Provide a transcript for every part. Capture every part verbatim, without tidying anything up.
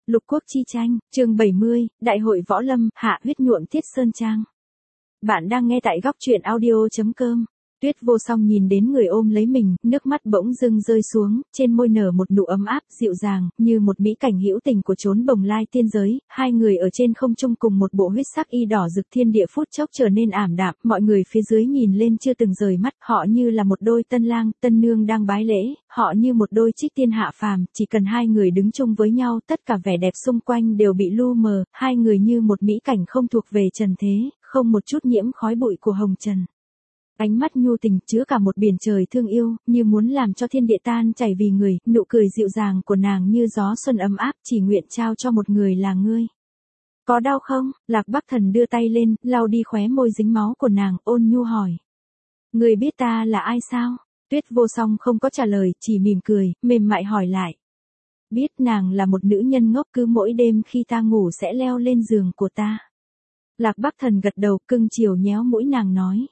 Lục quốc chi tranh, chương bảy mươi, Đại hội Võ Lâm, hạ huyết nhuộm Thiết Sơn Trang. Bạn đang nghe tại góc truyện audio chấm com. Tuyết Vô Song nhìn đến người ôm lấy mình, nước mắt bỗng dưng rơi xuống, trên môi nở một nụ ấm áp, dịu dàng, như một mỹ cảnh hữu tình của chốn bồng lai tiên giới. Hai người ở trên không trung cùng một bộ huyết sắc y đỏ rực, thiên địa phút chốc trở nên ảm đạm, mọi người phía dưới nhìn lên chưa từng rời mắt, họ như là một đôi tân lang, tân nương đang bái lễ, họ như một đôi trích tiên hạ phàm, chỉ cần hai người đứng chung với nhau, tất cả vẻ đẹp xung quanh đều bị lu mờ, hai người như một mỹ cảnh không thuộc về trần thế, không một chút nhiễm khói bụi của hồng trần. Ánh mắt nhu tình chứa cả một biển trời thương yêu, như muốn làm cho thiên địa tan chảy vì người, nụ cười dịu dàng của nàng như gió xuân ấm áp, chỉ nguyện trao cho một người là ngươi. Có đau không? Lạc Bắc Thần đưa tay lên, lau đi khóe môi dính máu của nàng, ôn nhu hỏi. Ngươi biết ta là ai sao? Tuyết Vô Song không có trả lời, chỉ mỉm cười, mềm mại hỏi lại. Biết, nàng là một nữ nhân ngốc, cứ mỗi đêm khi ta ngủ sẽ leo lên giường của ta. Lạc Bắc Thần gật đầu, cưng chiều nhéo mũi nàng nói.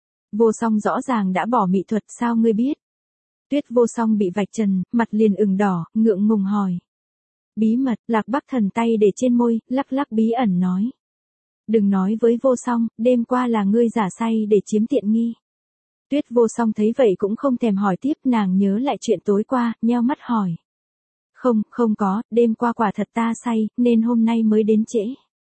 Vô Song rõ ràng đã bỏ mỹ thuật, sao ngươi biết? Tuyết Vô Song bị vạch trần, mặt liền ửng đỏ, ngượng ngùng hỏi. Bí mật, Lạc Bắc Thần tay để trên môi, lắc lắc bí ẩn nói. Đừng nói với Vô Song, đêm qua là ngươi giả say để chiếm tiện nghi. Tuyết Vô Song thấy vậy cũng không thèm hỏi tiếp, nàng nhớ lại chuyện tối qua, nheo mắt hỏi. Không, không có, đêm qua quả thật ta say, nên hôm nay mới đến trễ.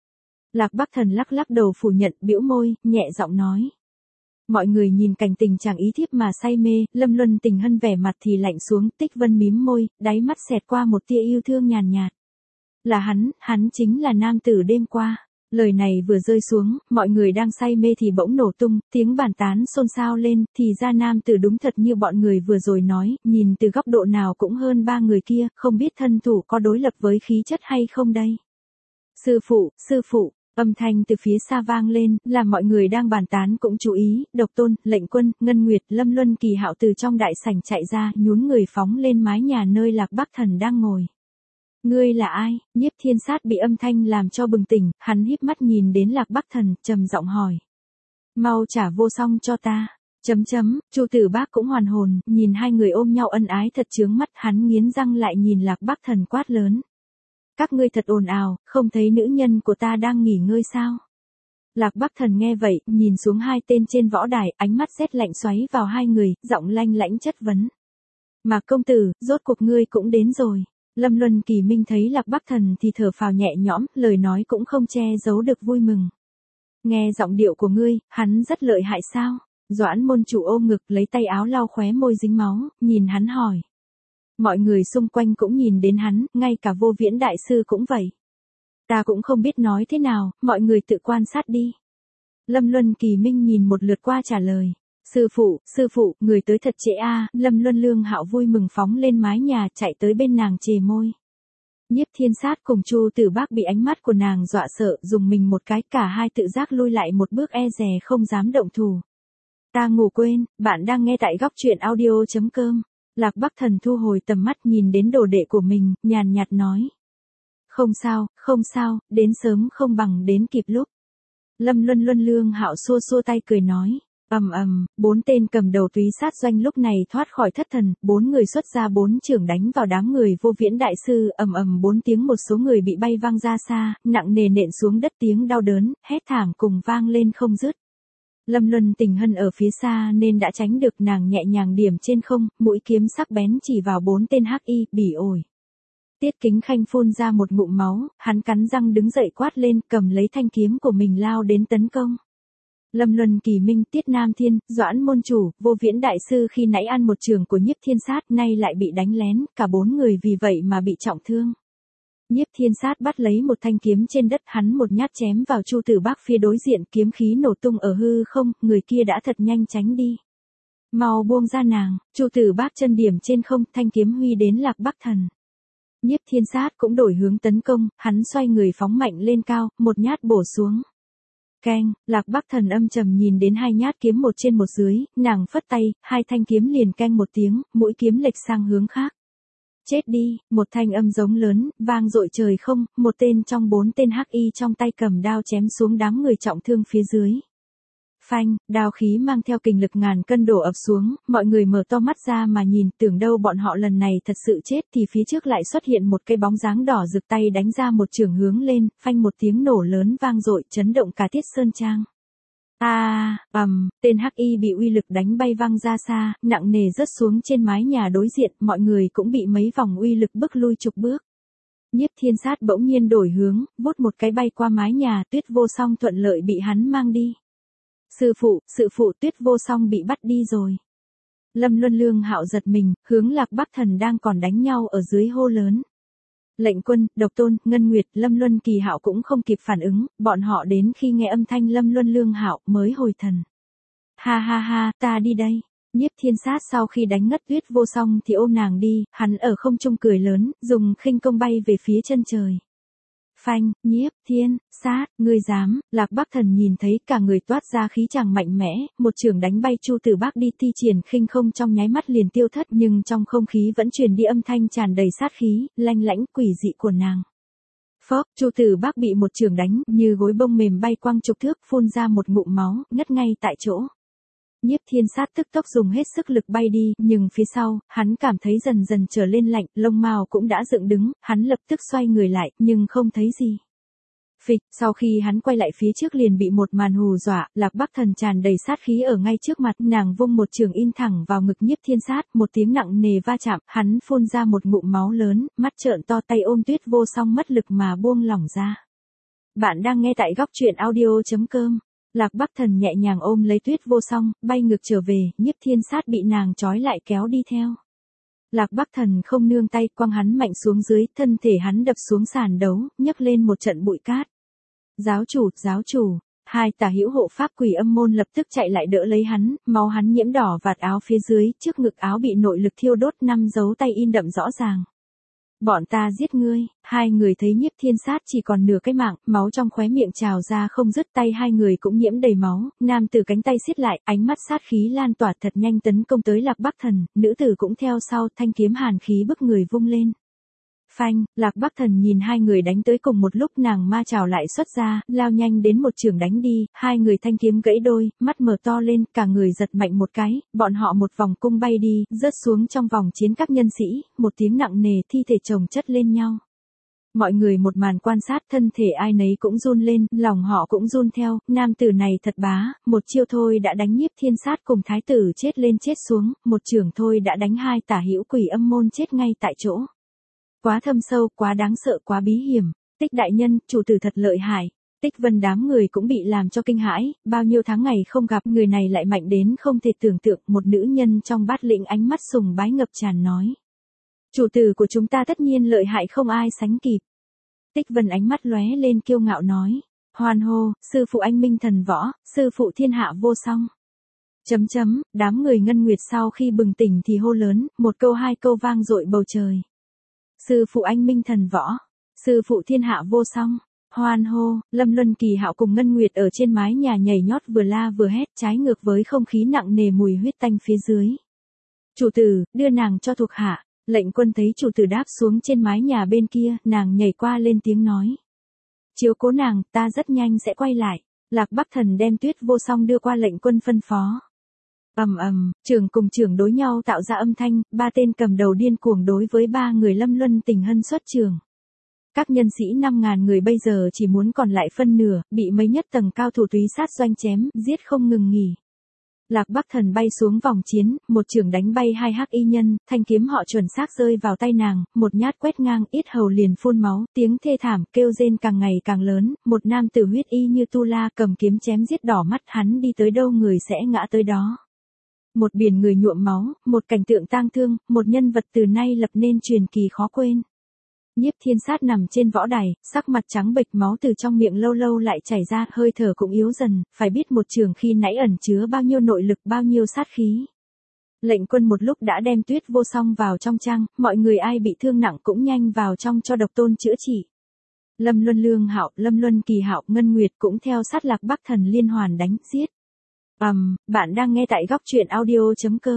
Lạc Bắc Thần lắc lắc đầu phủ nhận, bĩu môi, nhẹ giọng nói. Mọi người nhìn cảnh tình chàng ý thiếp mà say mê, Lâm Luân Tình Hân vẻ mặt thì lạnh xuống, Tích Vân mím môi, đáy mắt xẹt qua một tia yêu thương nhàn nhạt. Là hắn, hắn chính là nam tử đêm qua. Lời này vừa rơi xuống, mọi người đang say mê thì bỗng nổ tung, tiếng bàn tán xôn xao lên, thì ra nam tử đúng thật như bọn người vừa rồi nói, nhìn từ góc độ nào cũng hơn ba người kia, không biết thân thủ có đối lập với khí chất hay không đây. Sư phụ, sư phụ. Âm thanh từ phía xa vang lên, làm mọi người đang bàn tán cũng chú ý, Độc Tôn, Lệnh Quân, Ngân Nguyệt, Lâm Luân Kỳ Hạo từ trong đại sảnh chạy ra, nhún người phóng lên mái nhà nơi Lạc Bắc Thần đang ngồi. Ngươi là ai? Nhiếp Thiên Sát bị âm thanh làm cho bừng tỉnh, hắn híp mắt nhìn đến Lạc Bắc Thần, trầm giọng hỏi. Mau trả Vô Song cho ta. Chấm chấm, Chu Tử Bác cũng hoàn hồn, nhìn hai người ôm nhau ân ái thật chướng mắt, hắn nghiến răng lại nhìn Lạc Bắc Thần quát lớn. Các ngươi thật ồn ào, không thấy nữ nhân của ta đang nghỉ ngơi sao? Lạc Bắc Thần nghe vậy, nhìn xuống hai tên trên võ đài, ánh mắt rét lạnh xoáy vào hai người, giọng lanh lãnh chất vấn. Mà công tử, rốt cuộc ngươi cũng đến rồi. Lâm Luân Kỳ Minh thấy Lạc Bắc Thần thì thở phào nhẹ nhõm, lời nói cũng không che giấu được vui mừng. Nghe giọng điệu của ngươi, hắn rất lợi hại sao? Doãn môn chủ ôm ngực lấy tay áo lau khóe môi dính máu, nhìn hắn hỏi. Mọi người xung quanh cũng nhìn đến hắn, ngay cả Vô Viễn đại sư cũng vậy. Ta cũng không biết nói thế nào, mọi người tự quan sát đi. Lâm Luân Kỳ Minh nhìn một lượt qua trả lời. Sư phụ, sư phụ, người tới thật trễ a. Lâm Luân Lương Hạo vui mừng phóng lên mái nhà chạy tới bên nàng chề môi. Nhiếp Thiên Sát cùng Chu Tử Bác bị ánh mắt của nàng dọa sợ, dùng mình một cái, cả hai tự giác lui lại một bước e dè không dám động thủ. Ta ngủ quên, bạn đang nghe tại góc truyện audio chấm com. Lạc Bắc Thần thu hồi tầm mắt nhìn đến đồ đệ của mình, nhàn nhạt nói. Không sao, không sao, đến sớm không bằng đến kịp lúc. Lâm Luân Luân Lương Hạo xua xua tay cười nói. Ầm ầm, bốn tên cầm đầu túy sát doanh lúc này thoát khỏi thất thần, bốn người xuất ra bốn chưởng đánh vào đám người Vô Viễn đại sư, ầm ầm bốn tiếng một số người bị bay văng ra xa, nặng nề nện xuống đất tiếng đau đớn, hét thảm cùng vang lên không dứt. Lâm Luân Tình Hân ở phía xa nên đã tránh được, nàng nhẹ nhàng điểm trên không, mũi kiếm sắc bén chỉ vào bốn tên hắc y, bỉ ổi. Tiết Kính Khanh phun ra một ngụm máu, hắn cắn răng đứng dậy quát lên, cầm lấy thanh kiếm của mình lao đến tấn công. Lâm Luân Kỳ Minh, Tiết Nam Thiên, Doãn môn chủ, Vô Viễn đại sư khi nãy ăn một trường của Nhiếp Thiên Sát, nay lại bị đánh lén, cả bốn người vì vậy mà bị trọng thương. Nhiếp Thiên Sát bắt lấy một thanh kiếm trên đất, hắn một nhát chém vào Chu Tử Bác phía đối diện, kiếm khí nổ tung ở hư không, người kia đã thật nhanh tránh đi. Mau buông ra nàng. Chu Tử Bác chân điểm trên không, thanh kiếm huy đến Lạc Bắc Thần. Nhiếp Thiên Sát cũng đổi hướng tấn công, hắn xoay người phóng mạnh lên cao, một nhát bổ xuống. Keng, Lạc Bắc Thần âm trầm nhìn đến hai nhát kiếm một trên một dưới, nàng phất tay, hai thanh kiếm liền keng một tiếng, mũi kiếm lệch sang hướng khác. Chết đi, một thanh âm giống lớn, vang dội trời không, một tên trong bốn tên hắc y trong tay cầm đao chém xuống đám người trọng thương phía dưới. Phanh, đao khí mang theo kình lực ngàn cân đổ ập xuống, mọi người mở to mắt ra mà nhìn, tưởng đâu bọn họ lần này thật sự chết thì phía trước lại xuất hiện một cái bóng dáng đỏ rực tay đánh ra một chưởng hướng lên, phanh một tiếng nổ lớn vang dội chấn động cả Tiết Sơn Trang. A, à, ầm, tên hắc y bị uy lực đánh bay văng ra xa, nặng nề rớt xuống trên mái nhà đối diện, mọi người cũng bị mấy vòng uy lực bức lui chục bước. Nhiếp Thiên Sát bỗng nhiên đổi hướng, vút một cái bay qua mái nhà, Tuyết Vô Song thuận lợi bị hắn mang đi. Sư phụ, sư phụ, Tuyết Vô Song bị bắt đi rồi. Lâm Luân Lương Hạo giật mình, hướng Lạc Bắc Thần đang còn đánh nhau ở dưới hô lớn. Lệnh Quân, Độc Tôn, Ngân Nguyệt, Lâm Luân Kỳ Hạo cũng không kịp phản ứng, bọn họ đến khi nghe âm thanh Lâm Luân Lương Hạo mới hồi thần. Ha ha ha, ta đi đây. Nhiếp Thiên Sát sau khi đánh ngất Tuyết Vô Song thì ôm nàng đi, hắn ở không trung cười lớn, dùng khinh công bay về phía chân trời. Phanh, Nhiếp Thiên Sát, ngươi dám? Lạc Bắc Thần nhìn thấy cả người toát ra khí chàng mạnh mẽ, một chưởng đánh bay Chu Tử Bác đi, thi triển khinh không trong nháy mắt liền tiêu thất, nhưng trong không khí vẫn truyền đi âm thanh tràn đầy sát khí, lanh lãnh quỷ dị của nàng. Phốc, Chu Tử Bác bị một chưởng đánh, như gối bông mềm bay quăng chục thước, phun ra một ngụm máu, ngất ngay tại chỗ. Nhiếp Thiên Sát tức tốc dùng hết sức lực bay đi, nhưng phía sau, hắn cảm thấy dần dần trở lên lạnh, lông mao cũng đã dựng đứng, hắn lập tức xoay người lại, nhưng không thấy gì. Phịch, sau khi hắn quay lại phía trước liền bị một màn hù dọa, Lạc Bắc Thần tràn đầy sát khí ở ngay trước mặt, nàng vung một chưởng in thẳng vào ngực Nhiếp Thiên Sát, một tiếng nặng nề va chạm, hắn phun ra một ngụm máu lớn, mắt trợn to, tay ôm Tuyết Vô Song mất lực mà buông lỏng ra. Bạn đang nghe tại góc truyện audio chấm com. Lạc Bắc Thần nhẹ nhàng ôm lấy Tuyết Vô Song, bay ngược trở về, Nhiếp Thiên Sát bị nàng trói lại kéo đi theo. Lạc Bắc Thần không nương tay, quăng hắn mạnh xuống dưới, thân thể hắn đập xuống sàn đấu, nhấc lên một trận bụi cát. Giáo chủ, giáo chủ, hai tả hữu hộ pháp Quỷ Âm môn lập tức chạy lại đỡ lấy hắn, máu hắn nhiễm đỏ vạt áo phía dưới, trước ngực áo bị nội lực thiêu đốt, năm dấu tay in đậm rõ ràng. Bọn ta giết ngươi. Hai người thấy Nhiếp Thiên Sát chỉ còn nửa cái mạng, máu trong khóe miệng trào ra không dứt, tay hai người cũng nhiễm đầy máu, nam tử cánh tay siết lại, ánh mắt sát khí lan tỏa thật nhanh tấn công tới Lạc Bắc Thần, nữ tử cũng theo sau, thanh kiếm hàn khí bức người vung lên. Phanh, Lạc Bắc Thần nhìn hai người đánh tới cùng một lúc, nàng ma trảo lại xuất ra, lao nhanh đến một chưởng đánh đi, hai người thanh kiếm gãy đôi, mắt mở to lên, cả người giật mạnh một cái, bọn họ một vòng cung bay đi, rớt xuống trong vòng chiến các nhân sĩ, một tiếng nặng nề, thi thể chồng chất lên nhau. Mọi người một màn quan sát, thân thể ai nấy cũng run lên, lòng họ cũng run theo, nam tử này thật bá, một chiêu thôi đã đánh Nhiếp Thiên Sát cùng thái tử chết lên chết xuống, một chưởng thôi đã đánh hai tả hữu Quỷ Âm môn chết ngay tại chỗ. Quá thâm sâu, quá đáng sợ, quá bí hiểm. Tích đại nhân, chủ tử thật lợi hại. Tích Vân đám người cũng bị làm cho kinh hãi, bao nhiêu tháng ngày không gặp, người này lại mạnh đến không thể tưởng tượng, một nữ nhân trong bát lĩnh ánh mắt sùng bái ngập tràn nói. Chủ tử của chúng ta tất nhiên lợi hại không ai sánh kịp. Tích Vân ánh mắt lóe lên kiêu ngạo nói. Hoan hô, sư phụ anh minh thần võ, sư phụ thiên hạ vô song. Chấm chấm, đám người Ngân Nguyệt sau khi bừng tỉnh thì hô lớn, một câu hai câu vang dội bầu trời. Sư phụ anh minh thần võ, sư phụ thiên hạ vô song, hoan hô, Lâm Luân Kỳ Hạo cùng Ngân Nguyệt ở trên mái nhà nhảy nhót vừa la vừa hét, trái ngược với không khí nặng nề mùi huyết tanh phía dưới. Chủ tử, đưa nàng cho thuộc hạ. Lệnh Quân thấy chủ tử đáp xuống trên mái nhà bên kia, nàng nhảy qua lên tiếng nói. Chiếu cố nàng, ta rất nhanh sẽ quay lại. Lạc Bắc Thần đem Tuyết Vô Song đưa qua Lệnh Quân phân phó. Ầm ầm, trưởng cùng trưởng đối nhau tạo ra âm thanh, ba tên cầm đầu điên cuồng đối với ba người Lâm Luân Tình Hân xuất trường. Các nhân sĩ năm ngàn người bây giờ chỉ muốn còn lại phân nửa, bị mấy nhất tầng cao thủ túy sát doanh chém, giết không ngừng nghỉ. Lạc Bắc Thần bay xuống vòng chiến, một chưởng đánh bay hai hắc y nhân, thanh kiếm họ chuẩn xác rơi vào tay nàng, một nhát quét ngang, yết hầu liền phun máu, tiếng thê thảm, kêu rên càng ngày càng lớn, một nam tử huyết y như tu la cầm kiếm chém giết đỏ mắt, hắn đi tới đâu người sẽ ngã tới đó. Một biển người nhuộm máu, một cảnh tượng tang thương, một nhân vật từ nay lập nên truyền kỳ khó quên. Nhiếp Thiên Sát nằm trên võ đài, sắc mặt trắng bệch, máu từ trong miệng lâu lâu lại chảy ra, hơi thở cũng yếu dần, phải biết một trường khi nãy ẩn chứa bao nhiêu nội lực, bao nhiêu sát khí. Lệnh Quân một lúc đã đem Tuyết Vô Song vào trong trang, mọi người ai bị thương nặng cũng nhanh vào trong cho Độc Tôn chữa trị. Lâm Luân Lương Hạo, Lâm Luân Kỳ Hạo, Ngân Nguyệt cũng theo sát Lạc Bắc Thần liên hoàn đánh, giết. Ầm, um, bạn đang nghe tại góc truyện audio chấm com.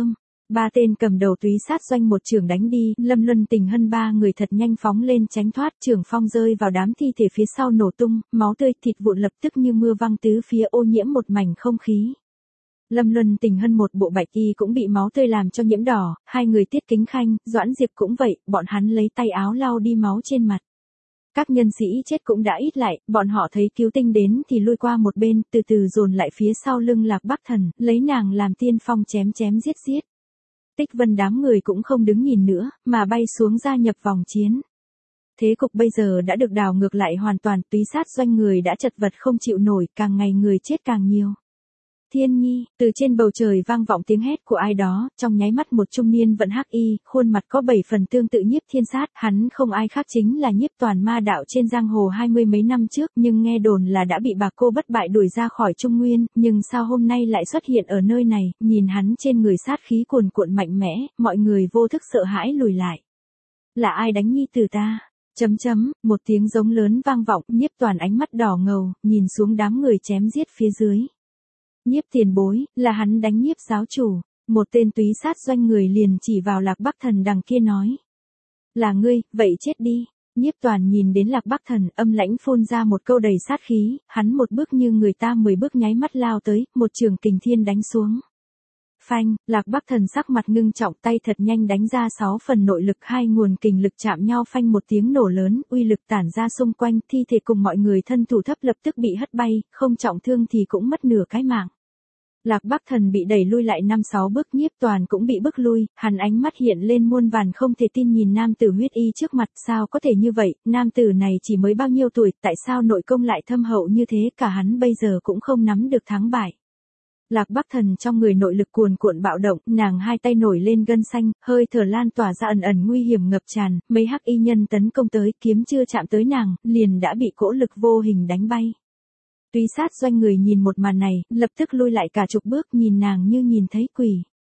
Ba tên cầm đầu túy sát doanh một trường đánh đi, Lâm Luân Tình Hân ba người thật nhanh phóng lên tránh thoát, trường phong rơi vào đám thi thể phía sau nổ tung, máu tươi thịt vụn lập tức như mưa văng tứ phía ô nhiễm một mảnh không khí. Lâm Luân Tình Hân một bộ bạch y cũng bị máu tươi làm cho nhiễm đỏ, hai người Tiết Kính Khanh, Doãn Diệp cũng vậy, bọn hắn lấy tay áo lau đi máu trên mặt. Các nhân sĩ chết cũng đã ít lại, bọn họ thấy cứu tinh đến thì lui qua một bên, từ từ dồn lại phía sau lưng Lạc Bắc Thần, lấy nàng làm tiên phong chém chém giết giết. Tích Vân đám người cũng không đứng nhìn nữa, mà bay xuống gia nhập vòng chiến. Thế cục bây giờ đã được đảo ngược lại hoàn toàn, túy sát doanh người đã chật vật không chịu nổi, càng ngày người chết càng nhiều. Thiên Nhi, từ trên bầu trời vang vọng tiếng hét của ai đó, trong nháy mắt một trung niên vận hắc y, khuôn mặt có bảy phần tương tự Nhiếp Thiên Sát, hắn không ai khác chính là Nhiếp Toàn ma đạo trên giang hồ hai mươi mấy năm trước, nhưng nghe đồn là đã bị bà cô bất bại đuổi ra khỏi Trung Nguyên, nhưng sao hôm nay lại xuất hiện ở nơi này, nhìn hắn trên người sát khí cuồn cuộn mạnh mẽ, mọi người vô thức sợ hãi lùi lại. Là ai đánh nhi tử ta? Chấm chấm, một tiếng giống lớn vang vọng, Nhiếp Toàn ánh mắt đỏ ngầu, nhìn xuống đám người chém giết phía dưới. Nhiếp tiền bối, là hắn đánh Nhiếp giáo chủ, một tên túy sát doanh người liền chỉ vào Lạc Bắc Thần đằng kia nói. Là ngươi, vậy chết đi. Nhiếp Toàn nhìn đến Lạc Bắc Thần, âm lãnh phun ra một câu đầy sát khí, hắn một bước như người ta mười bước nháy mắt lao tới, một trường kình thiên đánh xuống. Phanh, Lạc Bắc Thần sắc mặt ngưng trọng, tay thật nhanh đánh ra sáu phần nội lực, hai nguồn kình lực chạm nhau, phanh một tiếng nổ lớn, uy lực tản ra xung quanh, thi thể cùng mọi người thân thủ thấp lập tức bị hất bay, không trọng thương thì cũng mất nửa cái mạng. Lạc Bắc Thần bị đẩy lui lại năm sáu bước, Nhiếp Toàn cũng bị bức lui, hắn ánh mắt hiện lên muôn vàn không thể tin nhìn nam tử huyết y trước mặt, sao có thể như vậy, nam tử này chỉ mới bao nhiêu tuổi, tại sao nội công lại thâm hậu như thế, cả hắn bây giờ cũng không nắm được thắng bại. Lạc Bắc Thần trong người nội lực cuồn cuộn bạo động, nàng hai tay nổi lên gân xanh, hơi thở lan tỏa ra ẩn ẩn nguy hiểm ngập tràn, mấy hắc y nhân tấn công tới, kiếm chưa chạm tới nàng, liền đã bị cỗ lực vô hình đánh bay. Túy sát doanh người nhìn một màn này, lập tức lui lại cả chục bước, nhìn nàng như nhìn thấy quỷ.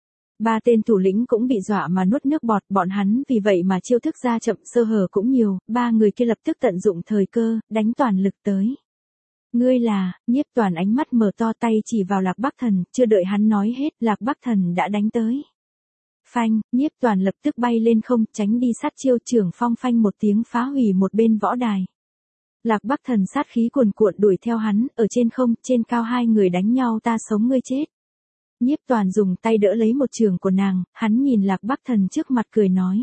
Ba tên thủ lĩnh cũng bị dọa mà nuốt nước bọt, bọn hắn vì vậy mà chiêu thức ra chậm, sơ hở cũng nhiều, ba người kia lập tức tận dụng thời cơ, đánh toàn lực tới. Ngươi là, Nhiếp Toàn ánh mắt mở to, tay chỉ vào Lạc Bắc Thần, chưa đợi hắn nói hết, Lạc Bắc Thần đã đánh tới. Phanh, Nhiếp Toàn lập tức bay lên không, tránh đi sát chiêu, trưởng phong phanh một tiếng phá hủy một bên võ đài. Lạc Bắc Thần sát khí cuồn cuộn đuổi theo hắn, ở trên không, trên cao hai người đánh nhau, ta sống ngươi chết. Nhiếp Toàn dùng tay đỡ lấy một trường của nàng, hắn nhìn Lạc Bắc Thần trước mặt cười nói.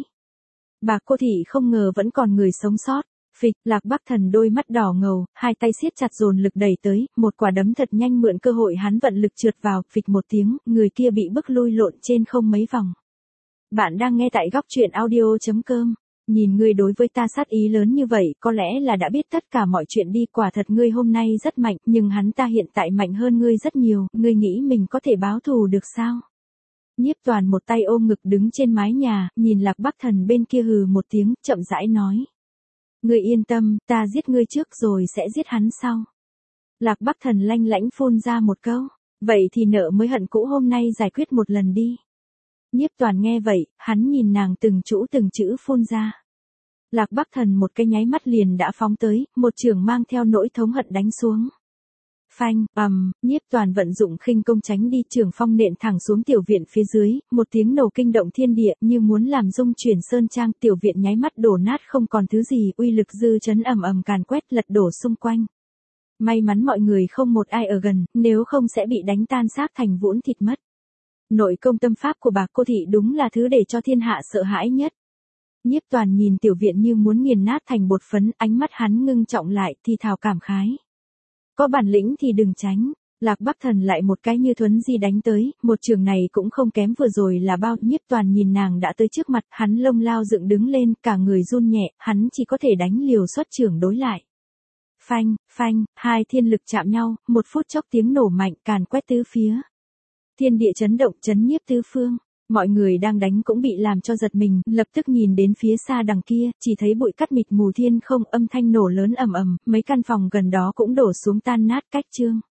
Bà cô thị không ngờ vẫn còn người sống sót. Phịch, Lạc Bắc Thần đôi mắt đỏ ngầu, hai tay siết chặt dồn lực đẩy tới, một quả đấm thật nhanh mượn cơ hội hắn vận lực trượt vào, phịch một tiếng, người kia bị bức lui lộn trên không mấy vòng. Bạn đang nghe tại góc truyện audio chấm com. Nhìn ngươi đối với ta sát ý lớn như vậy, có lẽ là đã biết tất cả mọi chuyện đi, quả thật ngươi hôm nay rất mạnh, nhưng hắn ta hiện tại mạnh hơn ngươi rất nhiều, ngươi nghĩ mình có thể báo thù được sao? Nhiếp Toàn một tay ôm ngực đứng trên mái nhà, nhìn Lạc Bắc Thần bên kia hừ một tiếng, chậm rãi nói. Ngươi yên tâm, ta giết ngươi trước rồi sẽ giết hắn sau. Lạc Bắc Thần lanh lãnh phun ra một câu, vậy thì nợ mới hận cũ hôm nay giải quyết một lần đi. Nhiếp Toàn nghe vậy, hắn nhìn nàng từng chữ từng chữ phun ra. Lạc Bắc Thần một cái nháy mắt liền đã phóng tới, một trường mang theo nỗi thống hận đánh xuống. Phanh, ầm, Nhiếp Toàn vận dụng khinh công tránh đi, trường phong nện thẳng xuống tiểu viện phía dưới, một tiếng nổ kinh động thiên địa, như muốn làm rung chuyển sơn trang, tiểu viện nháy mắt đổ nát không còn thứ gì, uy lực dư chấn ầm ầm càn quét lật đổ xung quanh. May mắn mọi người không một ai ở gần, nếu không sẽ bị đánh tan xác thành vũn thịt mất. Nội công tâm pháp của bà cô thị đúng là thứ để cho thiên hạ sợ hãi nhất. Nhiếp Toàn nhìn tiểu viện như muốn nghiền nát thành bột phấn, ánh mắt hắn ngưng trọng lại, thì thào cảm khái. Có bản lĩnh thì đừng tránh. Lạc Bắc Thần lại một cái như thuấn di đánh tới, một trường này cũng không kém vừa rồi là bao. Nhiếp Toàn nhìn nàng đã tới trước mặt, hắn lông lao dựng đứng lên, cả người run nhẹ, hắn chỉ có thể đánh liều xuất trường đối lại. Phanh, phanh, hai thiên lực chạm nhau, một phút chốc tiếng nổ mạnh càn quét tứ phía. Thiên địa chấn động, chấn nhiếp tứ phương. Mọi người đang đánh cũng bị làm cho giật mình, lập tức nhìn đến phía xa đằng kia, chỉ thấy bụi cát mịt mù thiên không, âm thanh nổ lớn ầm ầm, mấy căn phòng gần đó cũng đổ xuống tan nát cách trương.